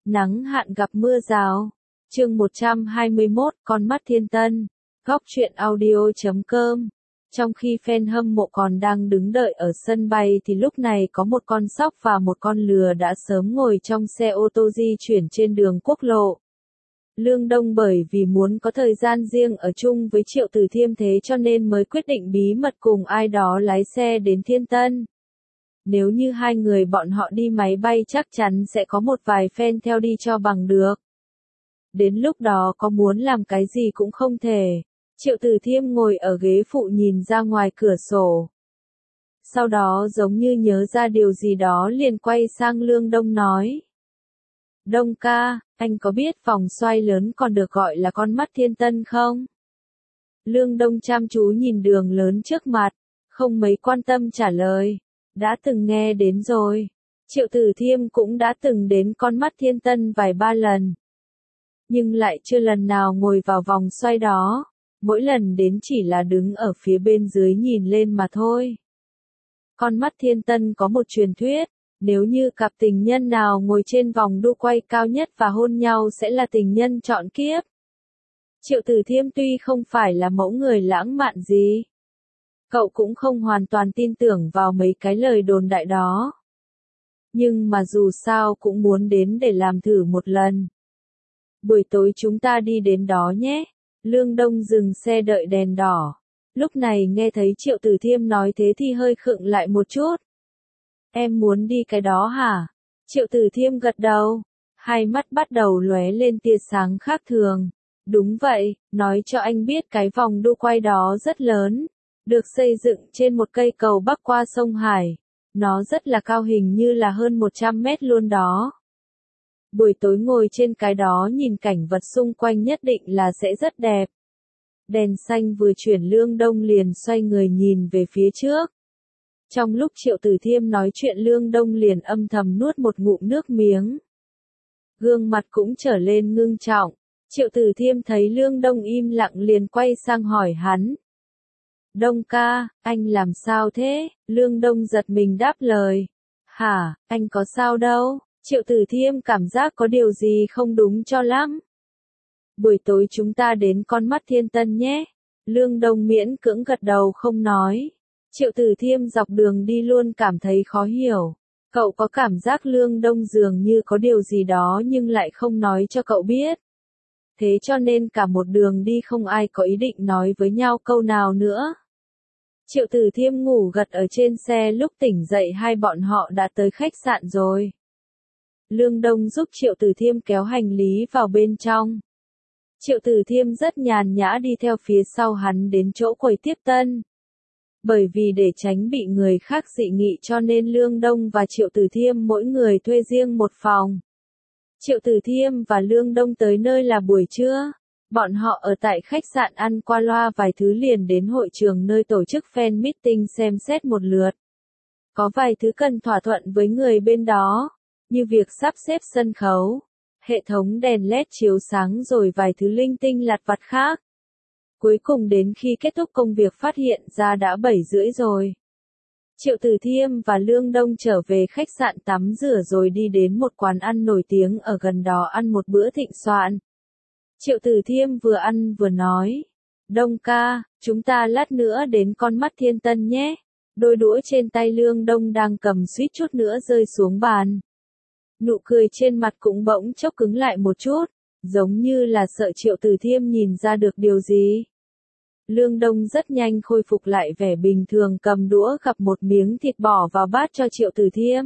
Nắng hạn gặp mưa rào. Chương 121, Con mắt thiên tân. Góc truyện audio.com. Trong khi fan hâm mộ còn đang đứng đợi ở sân bay thì lúc này có một con sóc và một con lừa đã sớm ngồi trong xe ô tô di chuyển trên đường quốc lộ. Lương Đông bởi vì muốn có thời gian riêng ở chung với Triệu Tử Thiêm thế cho nên mới quyết định bí mật cùng ai đó lái xe đến Thiên Tân. Nếu như hai người bọn họ đi máy bay chắc chắn sẽ có một vài fan theo đi cho bằng được. Đến lúc đó có muốn làm cái gì cũng không thể. Triệu Tử Thiêm ngồi ở ghế phụ nhìn ra ngoài cửa sổ. Sau đó giống như nhớ ra điều gì đó liền quay sang Lương Đông nói. Đông ca, anh có biết vòng xoay lớn còn được gọi là con mắt thiên tân không? Lương Đông chăm chú nhìn đường lớn trước mặt, không mấy quan tâm trả lời. Đã từng nghe đến rồi. Triệu Tử Thiêm cũng đã từng đến con mắt thiên tân vài ba lần. Nhưng lại chưa lần nào ngồi vào vòng xoay đó. Mỗi lần đến chỉ là đứng ở phía bên dưới nhìn lên mà thôi. Con mắt thiên tân có một truyền thuyết. Nếu như cặp tình nhân nào ngồi trên vòng đu quay cao nhất và hôn nhau sẽ là tình nhân trọn kiếp. Triệu Tử Thiêm tuy không phải là mẫu người lãng mạn gì. Cậu cũng không hoàn toàn tin tưởng vào mấy cái lời đồn đại đó. Nhưng mà dù sao cũng muốn đến để làm thử một lần. Buổi tối chúng ta đi đến đó nhé. Lương Đông dừng xe đợi đèn đỏ. Lúc này nghe thấy Triệu Tử Thiêm nói thế thì hơi khựng lại một chút. Em muốn đi cái đó hả? Triệu Tử Thiêm gật đầu. Hai mắt bắt đầu lóe lên tia sáng khác thường. Đúng vậy, nói cho anh biết cái vòng đu quay đó rất lớn. Được xây dựng trên một cây cầu bắc qua sông Hải. Nó rất là cao, hình như là hơn 100 mét luôn đó. Buổi tối ngồi trên cái đó nhìn cảnh vật xung quanh nhất định là sẽ rất đẹp. Đèn xanh vừa chuyển Lương Đông liền xoay người nhìn về phía trước. Trong lúc Triệu Tử Thiêm nói chuyện Lương Đông liền âm thầm nuốt một ngụm nước miếng. Gương mặt cũng trở lên ngưng trọng. Triệu Tử Thiêm thấy Lương Đông im lặng liền quay sang hỏi hắn. Đông ca, anh làm sao thế? Lương Đông giật mình đáp lời. Hả, anh có sao đâu? Triệu Tử Thiêm cảm giác có điều gì không đúng cho lắm. Buổi tối chúng ta đến con mắt thiên tân nhé. Lương Đông miễn cưỡng gật đầu không nói. Triệu Tử Thiêm dọc đường đi luôn cảm thấy khó hiểu. Cậu có cảm giác Lương Đông dường như có điều gì đó nhưng lại không nói cho cậu biết. Thế cho nên cả một đường đi không ai có ý định nói với nhau câu nào nữa. Triệu Tử Thiêm ngủ gật ở trên xe, lúc tỉnh dậy hai bọn họ đã tới khách sạn rồi. Lương Đông giúp Triệu Tử Thiêm kéo hành lý vào bên trong. Triệu Tử Thiêm rất nhàn nhã đi theo phía sau hắn đến chỗ quầy tiếp tân. Bởi vì để tránh bị người khác dị nghị cho nên Lương Đông và Triệu Tử Thiêm mỗi người thuê riêng một phòng. Triệu Tử Thiêm và Lương Đông tới nơi là buổi trưa. Bọn họ ở tại khách sạn ăn qua loa vài thứ liền đến hội trường nơi tổ chức fan meeting xem xét một lượt. Có vài thứ cần thỏa thuận với người bên đó, như việc sắp xếp sân khấu, hệ thống đèn LED chiếu sáng rồi vài thứ linh tinh lặt vặt khác. Cuối cùng đến khi kết thúc công việc phát hiện ra đã 7:30 rồi. Triệu Tử Thiêm và Lương Đông trở về khách sạn tắm rửa rồi đi đến một quán ăn nổi tiếng ở gần đó ăn một bữa thịnh soạn. Triệu Tử Thiêm vừa ăn vừa nói. Đông ca, chúng ta lát nữa đến con mắt thiên tân nhé. Đôi đũa trên tay Lương Đông đang cầm suýt chút nữa rơi xuống bàn. Nụ cười trên mặt cũng bỗng chốc cứng lại một chút, giống như là sợ Triệu Tử Thiêm nhìn ra được điều gì. Lương Đông rất nhanh khôi phục lại vẻ bình thường, cầm đũa gắp một miếng thịt bỏ vào bát cho Triệu Tử Thiêm.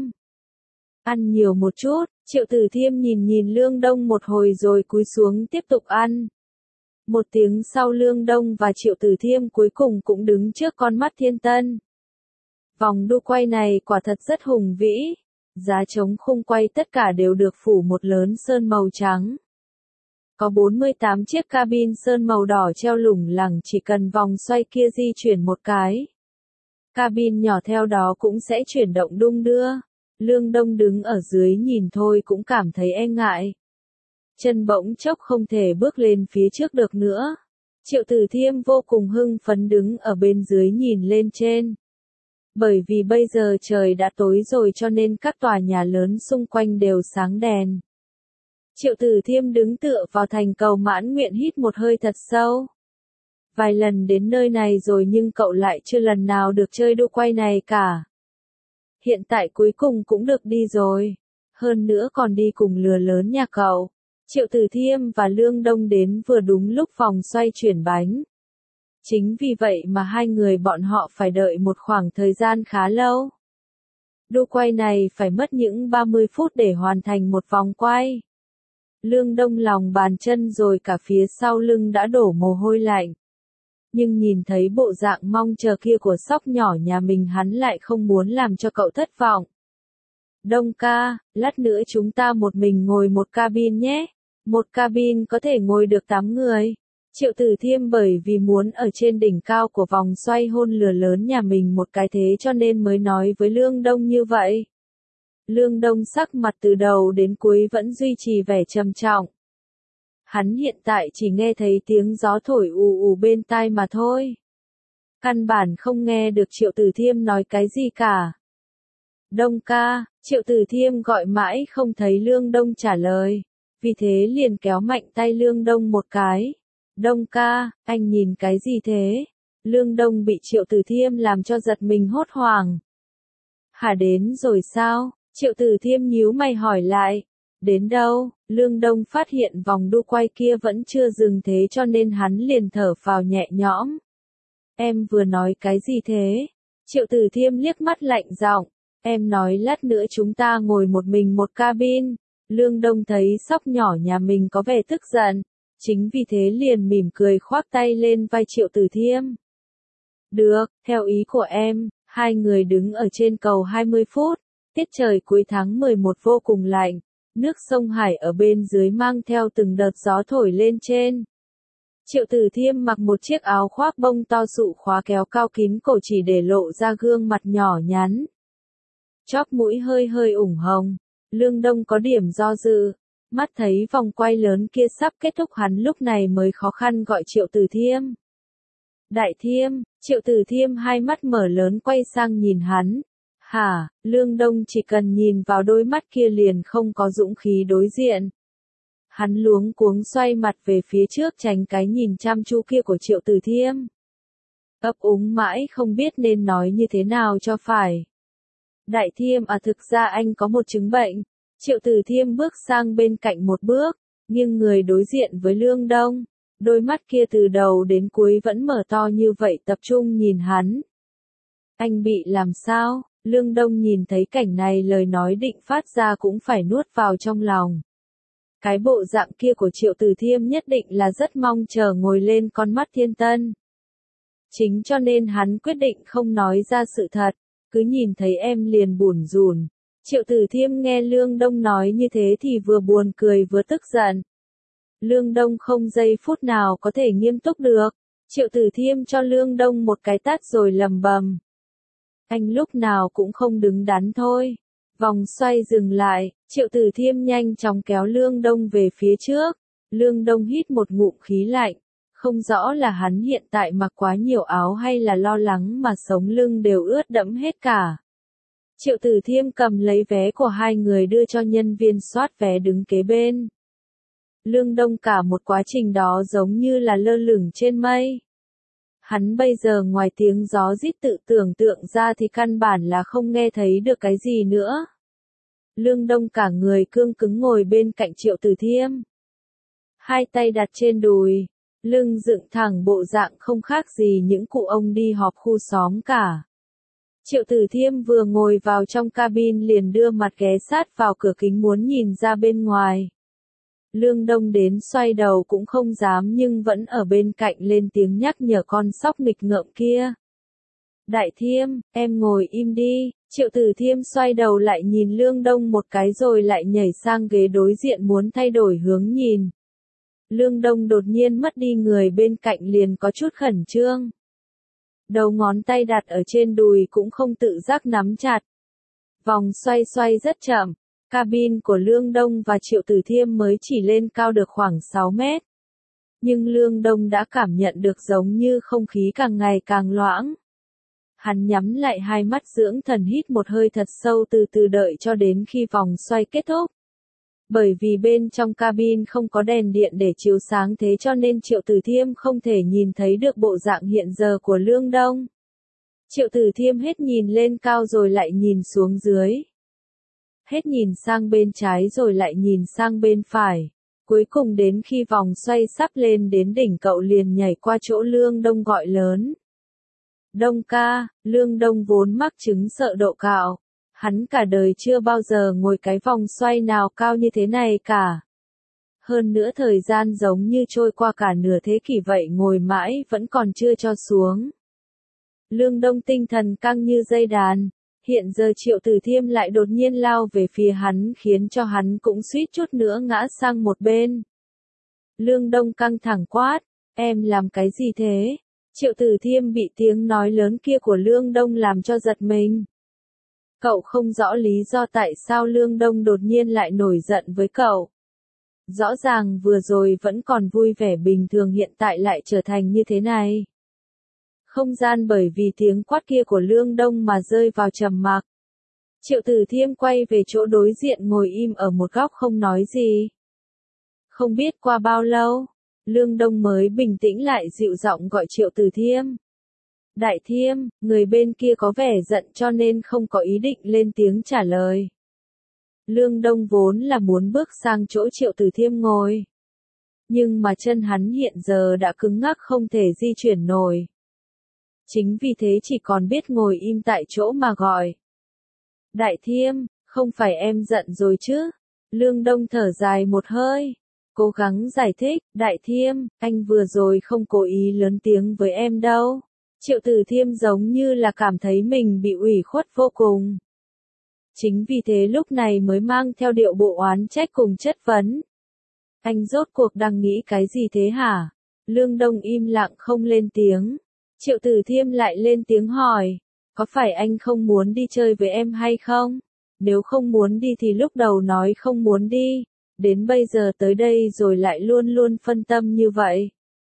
Ăn nhiều một chút. Triệu Tử Thiêm nhìn Lương Đông một hồi rồi cúi xuống tiếp tục ăn. Một tiếng sau Lương Đông và Triệu Tử Thiêm cuối cùng cũng đứng trước con mắt thiên tân. Vòng đu quay này quả thật rất hùng vĩ. Giá trống khung quay tất cả đều được phủ một lớn sơn màu trắng. Có 48 chiếc cabin sơn màu đỏ treo lủng lẳng, chỉ cần vòng xoay kia di chuyển một cái. Cabin nhỏ theo đó cũng sẽ chuyển động đung đưa. Lương Đông đứng ở dưới nhìn thôi cũng cảm thấy e ngại. Chân bỗng chốc không thể bước lên phía trước được nữa. Triệu Tử Thiêm vô cùng hưng phấn đứng ở bên dưới nhìn lên trên. Bởi vì bây giờ trời đã tối rồi cho nên các tòa nhà lớn xung quanh đều sáng đèn. Triệu Tử Thiêm đứng tựa vào thành cầu mãn nguyện hít một hơi thật sâu. Vài lần đến nơi này rồi nhưng cậu lại chưa lần nào được chơi đu quay này cả. Hiện tại cuối cùng cũng được đi rồi. Hơn nữa còn đi cùng lừa lớn nhà cậu. Triệu Tử Thiêm và Lương Đông đến vừa đúng lúc vòng xoay chuyển bánh. Chính vì vậy mà hai người bọn họ phải đợi một khoảng thời gian khá lâu. Đu quay này phải mất những 30 phút để hoàn thành một vòng quay. Lương Đông lòng bàn chân rồi cả phía sau lưng đã đổ mồ hôi lạnh. Nhưng nhìn thấy bộ dạng mong chờ kia của sóc nhỏ nhà mình hắn lại không muốn làm cho cậu thất vọng. Đông ca, lát nữa chúng ta một mình ngồi một cabin nhé. Một cabin có thể ngồi được 8 người. Triệu Tử Thiêm bởi vì muốn ở trên đỉnh cao của vòng xoay hôn lừa lớn nhà mình một cái thế cho nên mới nói với Lương Đông như vậy. Lương Đông sắc mặt từ đầu đến cuối vẫn duy trì vẻ trầm trọng. Hắn hiện tại chỉ nghe thấy tiếng gió thổi ù ù bên tai mà thôi. Căn bản không nghe được Triệu Tử Thiêm nói cái gì cả. Đông ca, Triệu Tử Thiêm gọi mãi không thấy Lương Đông trả lời. Vì thế liền kéo mạnh tay Lương Đông một cái. Đông ca, anh nhìn cái gì thế? Lương Đông bị Triệu Tử Thiêm làm cho giật mình hốt hoảng. Hả, đến rồi sao? Triệu Tử Thiêm nhíu mày hỏi lại. Đến đâu? Lương Đông phát hiện vòng đu quay kia vẫn chưa dừng thế cho nên hắn liền thở phào nhẹ nhõm. Em vừa nói cái gì thế? Triệu Tử Thiêm liếc mắt lạnh giọng. Em nói lát nữa chúng ta ngồi một mình một cabin. Lương Đông thấy sóc nhỏ nhà mình có vẻ tức giận. Chính vì thế liền mỉm cười khoác tay lên vai Triệu Tử Thiêm. Được, theo ý của em. Hai người đứng ở trên cầu 20 phút. Tiết trời cuối tháng 11 vô cùng lạnh. Nước sông Hải ở bên dưới mang theo từng đợt gió thổi lên trên. Triệu Tử Thiêm mặc một chiếc áo khoác bông to sụ khóa kéo cao kín cổ chỉ để lộ ra gương mặt nhỏ nhắn. Chóp mũi hơi hơi ửng hồng. Lương Đông có điểm do dự. Mắt thấy vòng quay lớn kia sắp kết thúc hắn lúc này mới khó khăn gọi Triệu Tử Thiêm. Đại Thiêm, Triệu Tử Thiêm hai mắt mở lớn quay sang nhìn hắn. Hả, Lương Đông chỉ cần nhìn vào đôi mắt kia liền không có dũng khí đối diện. Hắn luống cuống xoay mặt về phía trước tránh cái nhìn chăm chú kia của Triệu Tử Thiêm. Ấp úng mãi không biết nên nói như thế nào cho phải. Đại Thiêm à, thực ra anh có một chứng bệnh. Triệu Tử Thiêm bước sang bên cạnh một bước, nghiêng người đối diện với Lương Đông. Đôi mắt kia từ đầu đến cuối vẫn mở to như vậy tập trung nhìn hắn. Anh bị làm sao? Lương Đông nhìn thấy cảnh này lời nói định phát ra cũng phải nuốt vào trong lòng. Cái bộ dạng kia của Triệu Tử Thiêm nhất định là rất mong chờ ngồi lên con mắt thiên tân. Chính cho nên hắn quyết định không nói ra sự thật, cứ nhìn thấy em liền bủn rủn. Triệu Tử Thiêm nghe Lương Đông nói như thế thì vừa buồn cười vừa tức giận. Lương Đông không giây phút nào có thể nghiêm túc được. Triệu Tử Thiêm cho Lương Đông một cái tát rồi lầm bầm. Anh lúc nào cũng không đứng đắn thôi. Vòng xoay dừng lại, Triệu Tử Thiêm nhanh chóng kéo Lương Đông về phía trước. Lương Đông hít một ngụm khí lạnh. Không rõ là hắn hiện tại mặc quá nhiều áo hay là lo lắng mà sống lưng đều ướt đẫm hết cả. Triệu Tử Thiêm cầm lấy vé của hai người đưa cho nhân viên soát vé đứng kế bên. Lương Đông cả một quá trình đó giống như là lơ lửng trên mây. Hắn bây giờ ngoài tiếng gió rít tự tưởng tượng ra thì căn bản là không nghe thấy được cái gì nữa. Lương Đông cả người cương cứng ngồi bên cạnh Triệu Tử Thiêm. Hai tay đặt trên đùi, lưng dựng thẳng bộ dạng không khác gì những cụ ông đi họp khu xóm cả. Triệu Tử Thiêm vừa ngồi vào trong cabin liền đưa mặt ghé sát vào cửa kính muốn nhìn ra bên ngoài. Lương Đông đến xoay đầu cũng không dám nhưng vẫn ở bên cạnh lên tiếng nhắc nhở con sóc nghịch ngợm kia. Đại Thiêm, em ngồi im đi. Triệu Tử Thiêm xoay đầu lại nhìn Lương Đông một cái rồi lại nhảy sang ghế đối diện muốn thay đổi hướng nhìn. Lương Đông đột nhiên mất đi người bên cạnh liền có chút khẩn trương. Đầu ngón tay đặt ở trên đùi cũng không tự giác nắm chặt. Vòng xoay xoay rất chậm. Cabin của Lương Đông và Triệu Tử Thiêm mới chỉ lên cao được khoảng 6 mét. Nhưng Lương Đông đã cảm nhận được giống như không khí càng ngày càng loãng. Hắn nhắm lại hai mắt dưỡng thần hít một hơi thật sâu từ từ đợi cho đến khi vòng xoay kết thúc. Bởi vì bên trong cabin không có đèn điện để chiếu sáng thế cho nên Triệu Tử Thiêm không thể nhìn thấy được bộ dạng hiện giờ của Lương Đông. Triệu Tử Thiêm hết nhìn lên cao rồi lại nhìn xuống dưới. Hết nhìn sang bên trái rồi lại nhìn sang bên phải. Cuối cùng đến khi vòng xoay sắp lên đến đỉnh cậu liền nhảy qua chỗ Lương Đông gọi lớn. Đông ca, Lương Đông vốn mắc chứng sợ độ cao. Hắn cả đời chưa bao giờ ngồi cái vòng xoay nào cao như thế này cả. Hơn nữa thời gian giống như trôi qua cả nửa thế kỷ vậy ngồi mãi vẫn còn chưa cho xuống. Lương Đông tinh thần căng như dây đàn. Hiện giờ Triệu Tử Thiêm lại đột nhiên lao về phía hắn khiến cho hắn cũng suýt chút nữa ngã sang một bên. Lương Đông căng thẳng quát, em làm cái gì thế? Triệu Tử Thiêm bị tiếng nói lớn kia của Lương Đông làm cho giật mình. Cậu không rõ lý do tại sao Lương Đông đột nhiên lại nổi giận với cậu. Rõ ràng vừa rồi vẫn còn vui vẻ bình thường hiện tại lại trở thành như thế này. Không gian bởi vì tiếng quát kia của Lương Đông mà rơi vào trầm mặc. Triệu Tử Thiêm quay về chỗ đối diện ngồi im ở một góc không nói gì. Không biết qua bao lâu, Lương Đông mới bình tĩnh lại dịu giọng gọi Triệu Tử Thiêm. Đại Thiêm, người bên kia có vẻ giận cho nên không có ý định lên tiếng trả lời. Lương Đông vốn là muốn bước sang chỗ Triệu Tử Thiêm ngồi. Nhưng mà chân hắn hiện giờ đã cứng ngắc không thể di chuyển nổi. Chính vì thế chỉ còn biết ngồi im tại chỗ mà gọi. Đại Thiêm, không phải em giận rồi chứ? Lương Đông thở dài một hơi. Cố gắng giải thích, Đại Thiêm, anh vừa rồi không cố ý lớn tiếng với em đâu. Triệu Tử Thiêm giống như là cảm thấy mình bị ủy khuất vô cùng. Chính vì thế lúc này mới mang theo điệu bộ oán trách cùng chất vấn. Anh rốt cuộc đang nghĩ cái gì thế hả? Lương Đông im lặng không lên tiếng. Triệu Tử Thiêm lại lên tiếng hỏi. Có phải anh không muốn đi chơi với em hay không? Nếu không muốn đi thì lúc đầu nói không muốn đi. Đến bây giờ tới đây rồi lại luôn luôn phân tâm như vậy.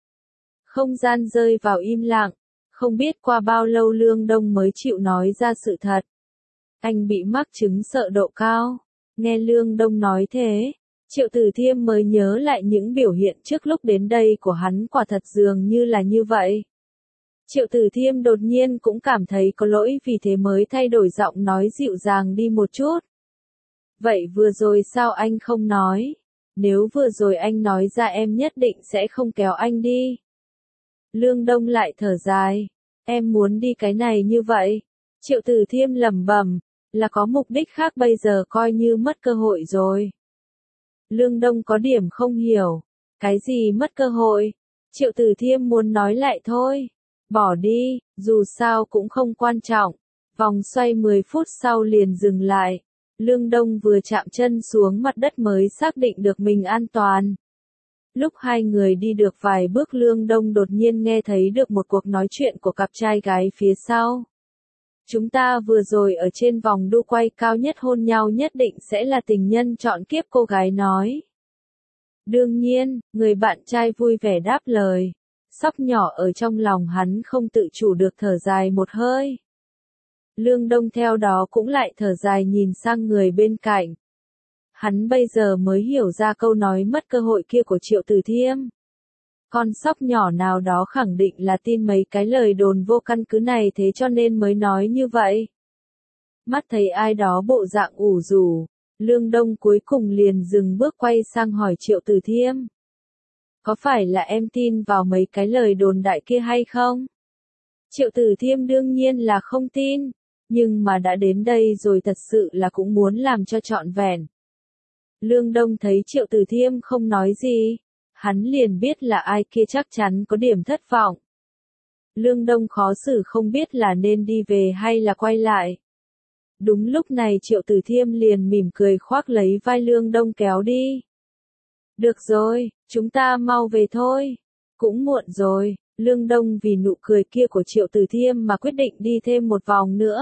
Không gian rơi vào im lặng. Không biết qua bao lâu Lương Đông mới chịu nói ra sự thật. Anh bị mắc chứng sợ độ cao. Nghe Lương Đông nói thế, Triệu Tử Thiêm mới nhớ lại những biểu hiện trước lúc đến đây của hắn quả thật dường như là như vậy. Triệu Tử Thiêm đột nhiên cũng cảm thấy có lỗi vì thế mới thay đổi giọng nói dịu dàng đi một chút. Vậy vừa rồi sao anh không nói? Nếu vừa rồi anh nói ra em nhất định sẽ không kéo anh đi. Lương Đông lại thở dài. Em muốn đi cái này như vậy. Triệu Tử Thiêm lẩm bẩm, là có mục đích khác bây giờ coi như mất cơ hội rồi. Lương Đông có điểm không hiểu. Cái gì mất cơ hội? Triệu Tử Thiêm muốn nói lại thôi. Bỏ đi, dù sao cũng không quan trọng. Vòng xoay 10 phút sau liền dừng lại. Lương Đông vừa chạm chân xuống mặt đất mới xác định được mình an toàn. Lúc hai người đi được vài bước Lương Đông đột nhiên nghe thấy được một cuộc nói chuyện của cặp trai gái phía sau. Chúng ta vừa rồi ở trên vòng đu quay cao nhất hôn nhau nhất định sẽ là tình nhân trọn kiếp, cô gái nói. Đương nhiên, người bạn trai vui vẻ đáp lời. Sóc nhỏ ở trong lòng hắn không tự chủ được thở dài một hơi. Lương Đông theo đó cũng lại thở dài nhìn sang người bên cạnh. Hắn bây giờ mới hiểu ra câu nói mất cơ hội kia của Triệu Tử Thiêm. Con sóc nhỏ nào đó khẳng định là tin mấy cái lời đồn vô căn cứ này thế cho nên mới nói như vậy. Mắt thấy ai đó bộ dạng ủ rũ, Lương Đông cuối cùng liền dừng bước quay sang hỏi Triệu Tử Thiêm. Có phải là em tin vào mấy cái lời đồn đại kia hay không? Triệu Tử Thiêm đương nhiên là không tin, nhưng mà đã đến đây rồi thật sự là cũng muốn làm cho trọn vẹn. Lương Đông thấy Triệu Tử Thiêm không nói gì, hắn liền biết là ai kia chắc chắn có điểm thất vọng. Lương Đông khó xử không biết là nên đi về hay là quay lại. Đúng lúc này Triệu Tử Thiêm liền mỉm cười khoác lấy vai Lương Đông kéo đi. Được rồi, chúng ta mau về thôi. Cũng muộn rồi, Lương Đông vì nụ cười kia của Triệu Tử Thiêm mà quyết định đi thêm một vòng nữa.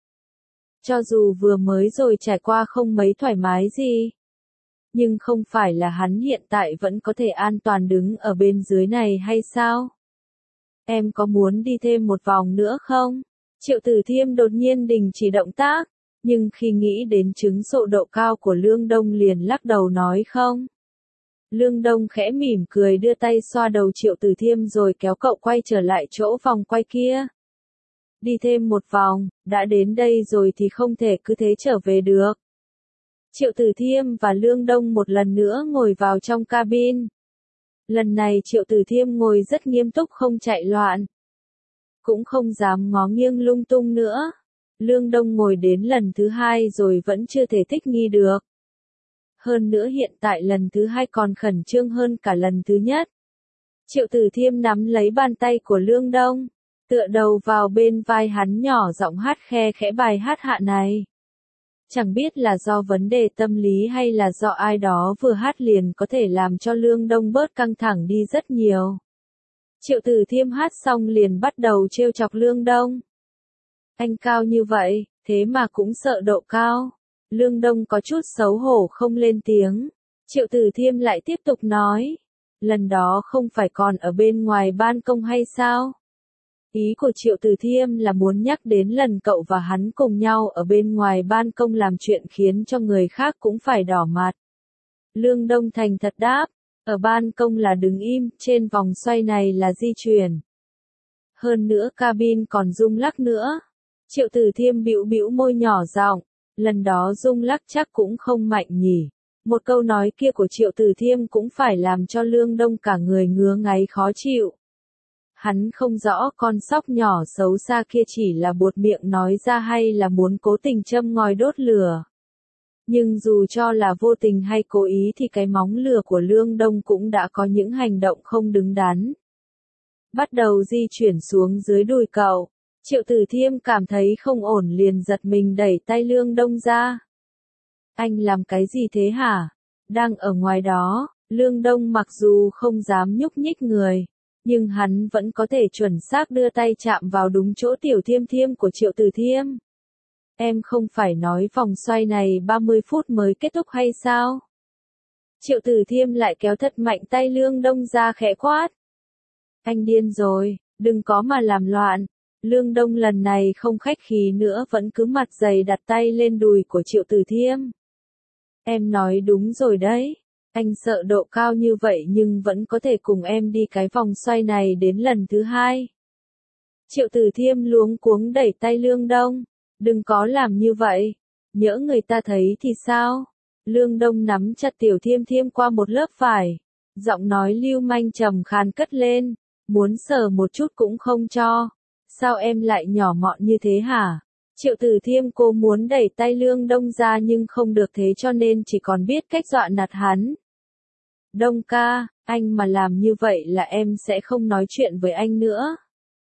Cho dù vừa mới rồi trải qua không mấy thoải mái gì. Nhưng không phải là hắn hiện tại vẫn có thể an toàn đứng ở bên dưới này hay sao? Em có muốn đi thêm một vòng nữa không? Triệu Tử Thiêm đột nhiên đình chỉ động tác, Nhưng khi nghĩ đến chứng sộ độ cao của Lương Đông liền lắc đầu nói không. Lương Đông khẽ mỉm cười đưa tay xoa đầu Triệu Tử Thiêm rồi kéo cậu quay trở lại chỗ vòng quay kia. Đi thêm một vòng, đã đến đây rồi thì không thể cứ thế trở về được. Triệu Tử Thiêm và Lương Đông một lần nữa ngồi vào trong cabin. Lần này Triệu Tử Thiêm ngồi rất nghiêm túc không chạy loạn. Cũng không dám ngó nghiêng lung tung nữa. Lương Đông ngồi đến lần thứ hai rồi vẫn chưa thể thích nghi được. Hơn nữa hiện tại lần thứ hai còn khẩn trương hơn cả lần thứ nhất. Triệu Tử Thiêm nắm lấy bàn tay của Lương Đông, tựa đầu vào bên vai hắn nhỏ giọng hát khe khẽ bài hát hạ này. Chẳng biết là do vấn đề tâm lý hay là do ai đó vừa hát liền có thể làm cho Lương Đông bớt căng thẳng đi rất nhiều. Triệu Tử Thiêm hát xong liền bắt đầu trêu chọc Lương Đông. Anh cao như vậy, thế mà cũng sợ độ cao. Lương Đông có chút xấu hổ không lên tiếng. Triệu Tử Thiêm lại tiếp tục nói. Lần đó không phải còn ở bên ngoài ban công hay sao? Ý của Triệu Tử Thiêm là muốn nhắc đến lần cậu và hắn cùng nhau ở bên ngoài ban công làm chuyện khiến cho người khác cũng phải đỏ mặt. Lương Đông thành thật đáp. Ở ban công là đứng im, trên vòng xoay này là di chuyển. Hơn nữa cabin còn rung lắc nữa. Triệu Tử Thiêm bĩu bĩu môi nhỏ giọng, lần đó rung lắc chắc cũng không mạnh nhỉ. Một câu nói kia của Triệu Tử Thiêm cũng phải làm cho Lương Đông cả người ngứa ngáy khó chịu. Hắn không rõ con sóc nhỏ xấu xa kia chỉ là buột miệng nói ra hay là muốn cố tình châm ngòi đốt lửa. Nhưng dù cho là vô tình hay cố ý thì cái móng lửa của Lương Đông cũng đã có những hành động không đứng đắn. Bắt đầu di chuyển xuống dưới đùi cậu. Triệu Tử Thiêm cảm thấy không ổn liền giật mình đẩy tay Lương Đông ra. Anh làm cái gì thế hả? Đang ở ngoài đó, Lương Đông mặc dù không dám nhúc nhích người, nhưng hắn vẫn có thể chuẩn xác đưa tay chạm vào đúng chỗ Tiểu Thiêm Thiêm của Triệu Tử Thiêm. Em không phải nói vòng xoay này 30 phút mới kết thúc hay sao? Triệu Tử Thiêm lại kéo thật mạnh tay Lương Đông ra khẽ quát. Anh điên rồi, đừng có mà làm loạn. Lương Đông lần này không khách khí nữa vẫn cứ mặt dày đặt tay lên đùi của Triệu Tử Thiêm. Em nói đúng rồi đấy. Anh sợ độ cao như vậy nhưng vẫn có thể cùng em đi cái vòng xoay này đến lần thứ hai. Triệu Tử Thiêm luống cuống đẩy tay Lương Đông. Đừng có làm như vậy. Nhỡ người ta thấy thì sao? Lương Đông nắm chặt Tiểu Thiêm Thiêm qua một lớp vải. Giọng nói lưu manh trầm khàn cất lên. Muốn sờ một chút cũng không cho. Sao em lại nhỏ mọn như thế hả? Triệu Tử Thiêm cố muốn đẩy tay Lương Đông ra nhưng không được thế cho nên chỉ còn biết cách dọa nạt hắn. Đông ca, anh mà làm như vậy là em sẽ không nói chuyện với anh nữa.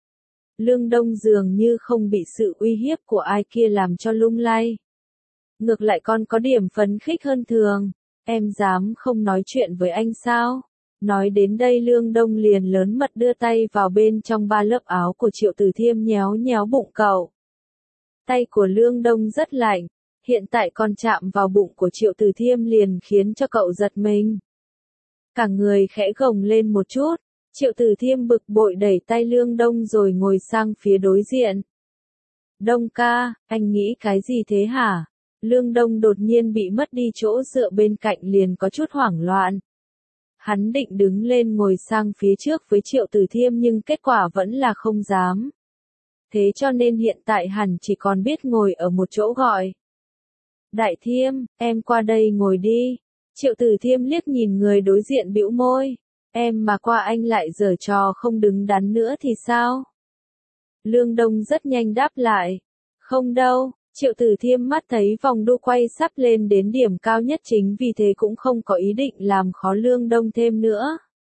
Lương Đông dường như không bị sự uy hiếp của ai kia làm cho lung lay. Ngược lại còn có điểm phấn khích hơn thường. Em dám không nói chuyện với anh sao? Nói đến đây Lương Đông liền lớn mật đưa tay vào bên trong ba lớp áo của Triệu Tử Thiêm nhéo nhéo bụng cậu. Tay của Lương Đông rất lạnh, hiện tại còn chạm vào bụng của Triệu Tử Thiêm liền khiến cho cậu giật mình. Cả người khẽ gồng lên một chút, Triệu Tử Thiêm bực bội đẩy tay Lương Đông rồi ngồi sang phía đối diện. Đông ca, anh nghĩ cái gì thế hả? Lương Đông đột nhiên bị mất đi chỗ dựa bên cạnh liền có chút hoảng loạn. Hắn định đứng lên ngồi sang phía trước với Triệu Tử Thiêm nhưng kết quả vẫn là không dám. Thế cho nên hiện tại hẳn chỉ còn biết ngồi ở một chỗ gọi. Đại Thiêm, em qua đây ngồi đi. Triệu Tử Thiêm liếc nhìn người đối diện bĩu môi. Em mà qua anh lại giở trò không đứng đắn nữa thì sao? Lương Đông rất nhanh đáp lại. Không đâu. Triệu Tử Thiêm mắt thấy vòng đu quay sắp lên đến điểm cao nhất chính vì thế cũng không có ý định làm khó Lương Đông thêm nữa.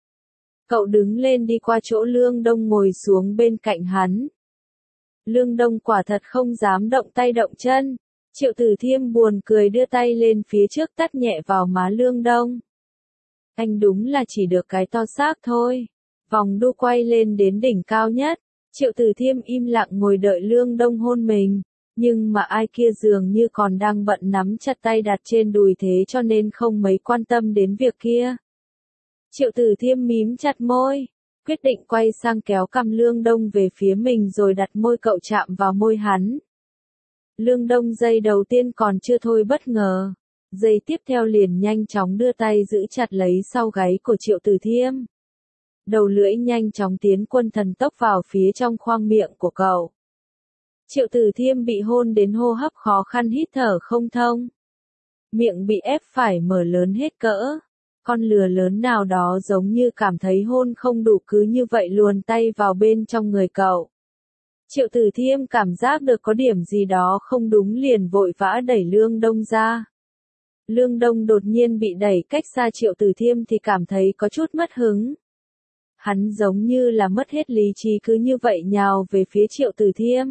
Cậu đứng lên đi qua chỗ Lương Đông ngồi xuống bên cạnh hắn. Lương Đông quả thật không dám động tay động chân. Triệu Tử Thiêm buồn cười đưa tay lên phía trước tát nhẹ vào má Lương Đông. Anh đúng là chỉ được cái to xác thôi. Vòng đu quay lên đến đỉnh cao nhất. Triệu Tử Thiêm im lặng ngồi đợi Lương Đông hôn mình. Nhưng mà ai kia dường như còn đang bận nắm chặt tay đặt trên đùi thế cho nên không mấy quan tâm đến việc kia. Triệu Tử Thiêm mím chặt môi, quyết định quay sang kéo cằm Lương Đông về phía mình rồi đặt môi cậu chạm vào môi hắn. Lương Đông giây đầu tiên còn chưa thôi bất ngờ. Giây tiếp theo liền nhanh chóng đưa tay giữ chặt lấy sau gáy của Triệu Tử Thiêm. Đầu lưỡi nhanh chóng tiến quân thần tốc vào phía trong khoang miệng của cậu. Triệu Tử Thiêm bị hôn đến hô hấp khó khăn hít thở không thông. Miệng bị ép phải mở lớn hết cỡ. Con lừa lớn nào đó giống như cảm thấy hôn không đủ cứ như vậy luồn tay vào bên trong người cậu. Triệu Tử Thiêm cảm giác được có điểm gì đó không đúng liền vội vã đẩy Lương Đông ra. Lương Đông đột nhiên bị đẩy cách xa Triệu Tử Thiêm thì cảm thấy có chút mất hứng. Hắn giống như là mất hết lý trí cứ như vậy nhào về phía Triệu Tử Thiêm.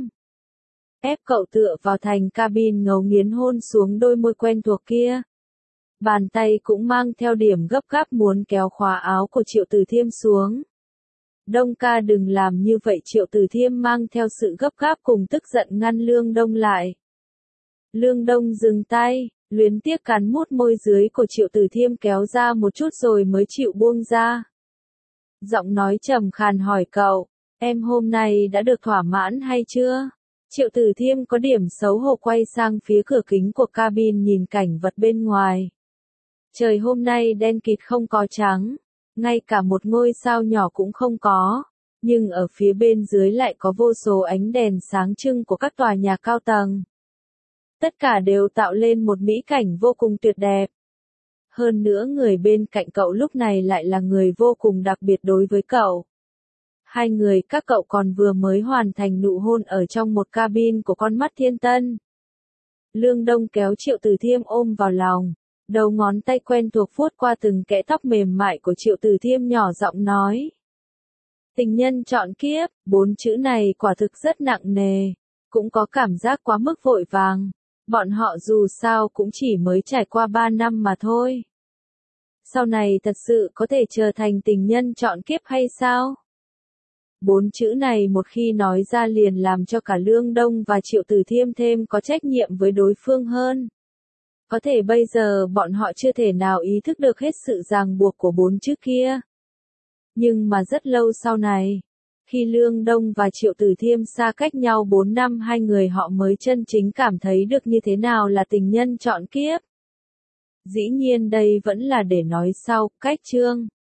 Ép cậu tựa vào thành cabin ngấu nghiến hôn xuống đôi môi quen thuộc kia. Bàn tay cũng mang theo điểm gấp gáp muốn kéo khóa áo của Triệu Tử Thiêm xuống. Đông ca đừng làm như vậy, Triệu Tử Thiêm mang theo sự gấp gáp cùng tức giận ngăn Lương Đông lại. Lương Đông dừng tay, luyến tiếc cắn mút môi dưới của Triệu Tử Thiêm kéo ra một chút rồi mới chịu buông ra. Giọng nói trầm khàn hỏi cậu, em hôm nay đã được thỏa mãn hay chưa? Triệu Tử Thiêm có điểm xấu hổ quay sang phía cửa kính của cabin nhìn cảnh vật bên ngoài. Trời hôm nay đen kịt không có trắng, ngay cả một ngôi sao nhỏ cũng không có, nhưng ở phía bên dưới lại có vô số ánh đèn sáng trưng của các tòa nhà cao tầng. Tất cả đều tạo lên một mỹ cảnh vô cùng tuyệt đẹp. Hơn nữa người bên cạnh cậu lúc này lại là người vô cùng đặc biệt đối với cậu. Hai người các cậu còn vừa mới hoàn thành nụ hôn ở trong một cabin của con mắt thiên tân. Lương Đông kéo Triệu Tử Thiêm ôm vào lòng, đầu ngón tay quen thuộc vuốt qua từng kẽ tóc mềm mại của Triệu Tử Thiêm nhỏ giọng nói. Tình nhân chọn kiếp, 4 chữ này quả thực rất nặng nề, cũng có cảm giác quá mức vội vàng. Bọn họ dù sao cũng chỉ mới trải qua 3 năm mà thôi. Sau này thật sự có thể trở thành tình nhân chọn kiếp hay sao? 4 chữ này một khi nói ra liền làm cho cả Lương Đông và Triệu Tử Thiêm thêm có trách nhiệm với đối phương hơn. Có thể bây giờ bọn họ chưa thể nào ý thức được hết sự ràng buộc của 4 chữ kia. Nhưng mà rất lâu sau này, khi Lương Đông và Triệu Tử Thiêm xa cách nhau 4 năm hai người họ mới chân chính cảm thấy được như thế nào là tình nhân chọn kiếp. Dĩ nhiên đây vẫn là để nói sau, cách chương.